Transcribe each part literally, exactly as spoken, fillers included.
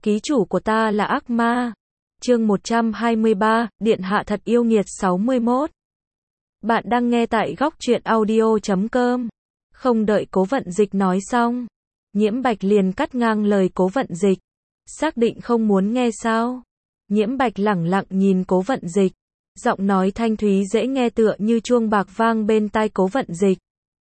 ký chủ của ta là ác ma. Chương một trăm hai mươi ba, Điện hạ thật yêu nghiệt sáu mươi mốt. Bạn đang nghe tại góc truyện audio chấm com. Không đợi Cố Vận Dịch nói xong, Nhiễm Bạch liền cắt ngang lời Cố Vận Dịch. Xác định không muốn nghe sao? Nhiễm Bạch lẳng lặng nhìn Cố Vận Dịch. Giọng nói thanh thúy dễ nghe tựa như chuông bạc vang bên tai Cố Vận Dịch.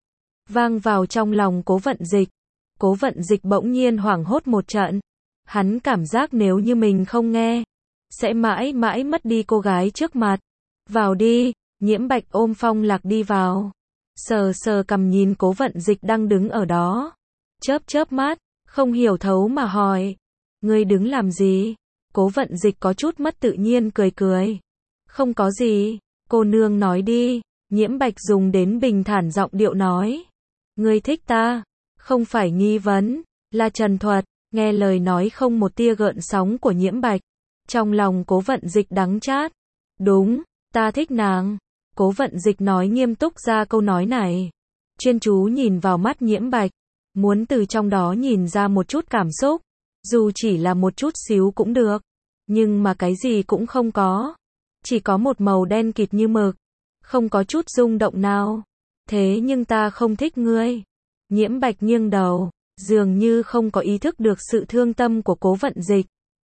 Vang vào trong lòng Cố Vận Dịch. Cố Vận Dịch bỗng nhiên hoảng hốt một trận. Hắn cảm giác nếu như mình không nghe, sẽ mãi mãi mất đi cô gái trước mặt. Vào đi, Nhiễm Bạch ôm Phong Lạc đi vào. Sờ sờ cằm nhìn Cố Vận Dịch đang đứng ở đó. Chớp chớp mắt, không hiểu thấu mà hỏi. Ngươi đứng làm gì? Cố Vận Dịch có chút mất tự nhiên cười cười. Không có gì, cô nương nói đi. Nhiễm Bạch dùng đến bình thản giọng điệu nói. Ngươi thích ta, không phải nghi vấn, là trần thuật. Nghe lời nói không một tia gợn sóng của Nhiễm Bạch, trong lòng Cố Vận Dịch đắng chát. Đúng, ta thích nàng. Cố Vận Dịch nói nghiêm túc ra câu nói này, chuyên chú nhìn vào mắt Nhiễm Bạch, muốn từ trong đó nhìn ra một chút cảm xúc, dù chỉ là một chút xíu cũng được, nhưng mà cái gì cũng không có, chỉ có một màu đen kịt như mực, không có chút rung động nào. Thế nhưng ta không thích ngươi. Nhiễm Bạch nghiêng đầu, dường như không có ý thức được sự thương tâm của Cố Vận Dịch.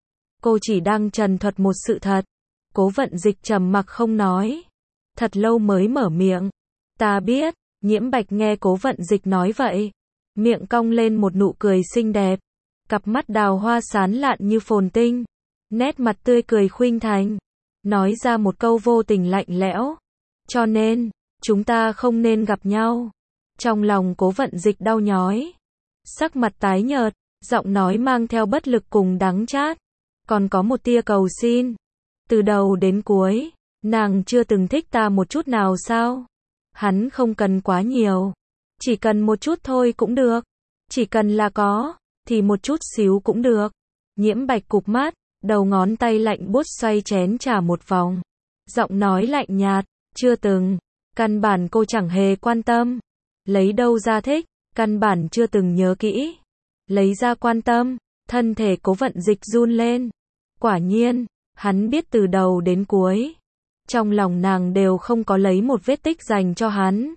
Cô chỉ đang trần thuật một sự thật. Cố Vận Dịch trầm mặc không nói. Thật lâu mới mở miệng. Ta biết. Nhiễm Bạch nghe Cố Vận Dịch nói vậy, miệng cong lên một nụ cười xinh đẹp. Cặp mắt đào hoa sán lạn như phồn tinh. Nét mặt tươi cười khuynh thành. Nói ra một câu vô tình lạnh lẽo. Cho nên, chúng ta không nên gặp nhau. Trong lòng Cố Vận Dịch đau nhói. Sắc mặt tái nhợt, giọng nói mang theo bất lực cùng đắng chát. Còn có một tia cầu xin. Từ đầu đến cuối, nàng chưa từng thích ta một chút nào sao? Hắn không cần quá nhiều. Chỉ cần một chút thôi cũng được. Chỉ cần là có, thì một chút xíu cũng được. Nhiễm Bạch cụp mắt, đầu ngón tay lạnh buốt xoay chén trà một vòng. Giọng nói lạnh nhạt, chưa từng. Căn bản cô chẳng hề quan tâm. Lấy đâu ra thích, căn bản chưa từng nhớ kỹ. Lấy ra quan tâm, thân thể Cố Vận Dịch run lên. Quả nhiên, hắn biết từ đầu đến cuối. Trong lòng nàng đều không có lấy một vết tích dành cho hắn.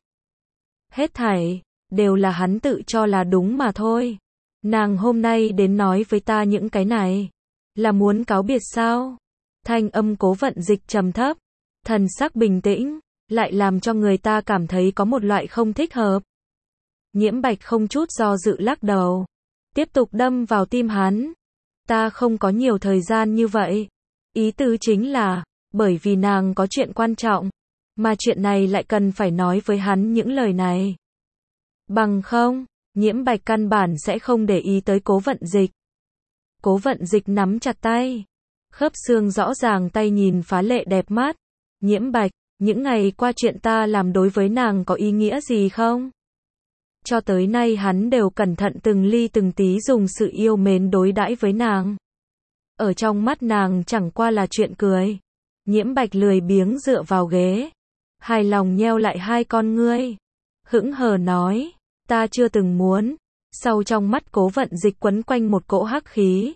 Hết thảy, đều là hắn tự cho là đúng mà thôi. Nàng hôm nay đến nói với ta những cái này, là muốn cáo biệt sao? Thanh âm Cố Vận Dịch trầm thấp, thần sắc bình tĩnh, lại làm cho người ta cảm thấy có một loại không thích hợp. Nhiễm Bạch không chút do dự lắc đầu, tiếp tục đâm vào tim hắn. Ta không có nhiều thời gian như vậy. Ý tứ chính là, bởi vì nàng có chuyện quan trọng, mà chuyện này lại cần phải nói với hắn những lời này. Bằng không, Nhiễm Bạch căn bản sẽ không để ý tới Cố Vận Dịch. Cố Vận Dịch nắm chặt tay, khớp xương rõ ràng tay nhìn phá lệ đẹp mắt. Nhiễm Bạch, những ngày qua chuyện ta làm đối với nàng có ý nghĩa gì không? Cho tới nay hắn đều cẩn thận từng ly từng tí dùng sự yêu mến đối đãi với nàng. Ở trong mắt nàng chẳng qua là chuyện cười. Nhiễm Bạch lười biếng dựa vào ghế, hài lòng nheo lại hai con ngươi, hững hờ nói, ta chưa từng muốn. Sau trong mắt Cố Vận Dịch quấn quanh một cỗ hắc khí.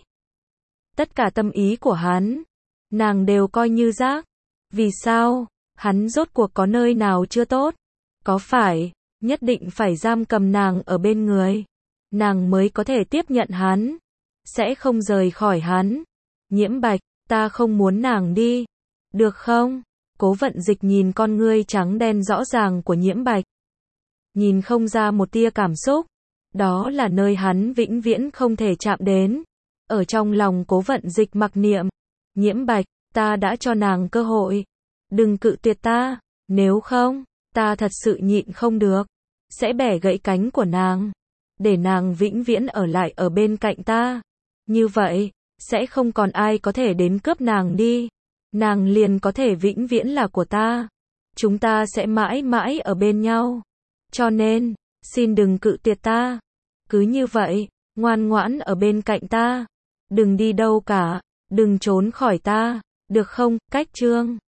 Tất cả tâm ý của hắn, nàng đều coi như rác. Vì sao? Hắn rốt cuộc có nơi nào chưa tốt? Có phải nhất định phải giam cầm nàng ở bên người, nàng mới có thể tiếp nhận hắn, sẽ không rời khỏi hắn? Nhiễm Bạch, ta không muốn nàng đi, được không? Cố Vận Dịch nhìn con ngươi trắng đen rõ ràng của Nhiễm Bạch, nhìn không ra một tia cảm xúc. Đó là nơi hắn vĩnh viễn không thể chạm đến. Ở trong lòng Cố Vận Dịch mặc niệm, Nhiễm Bạch, ta đã cho nàng cơ hội, đừng cự tuyệt ta, nếu không, ta thật sự nhịn không được, sẽ bẻ gãy cánh của nàng, để nàng vĩnh viễn ở lại ở bên cạnh ta. Như vậy, sẽ không còn ai có thể đến cướp nàng đi. Nàng liền có thể vĩnh viễn là của ta. Chúng ta sẽ mãi mãi ở bên nhau. Cho nên, xin đừng cự tuyệt ta. Cứ như vậy, ngoan ngoãn ở bên cạnh ta. Đừng đi đâu cả, đừng trốn khỏi ta, được không? Cách chương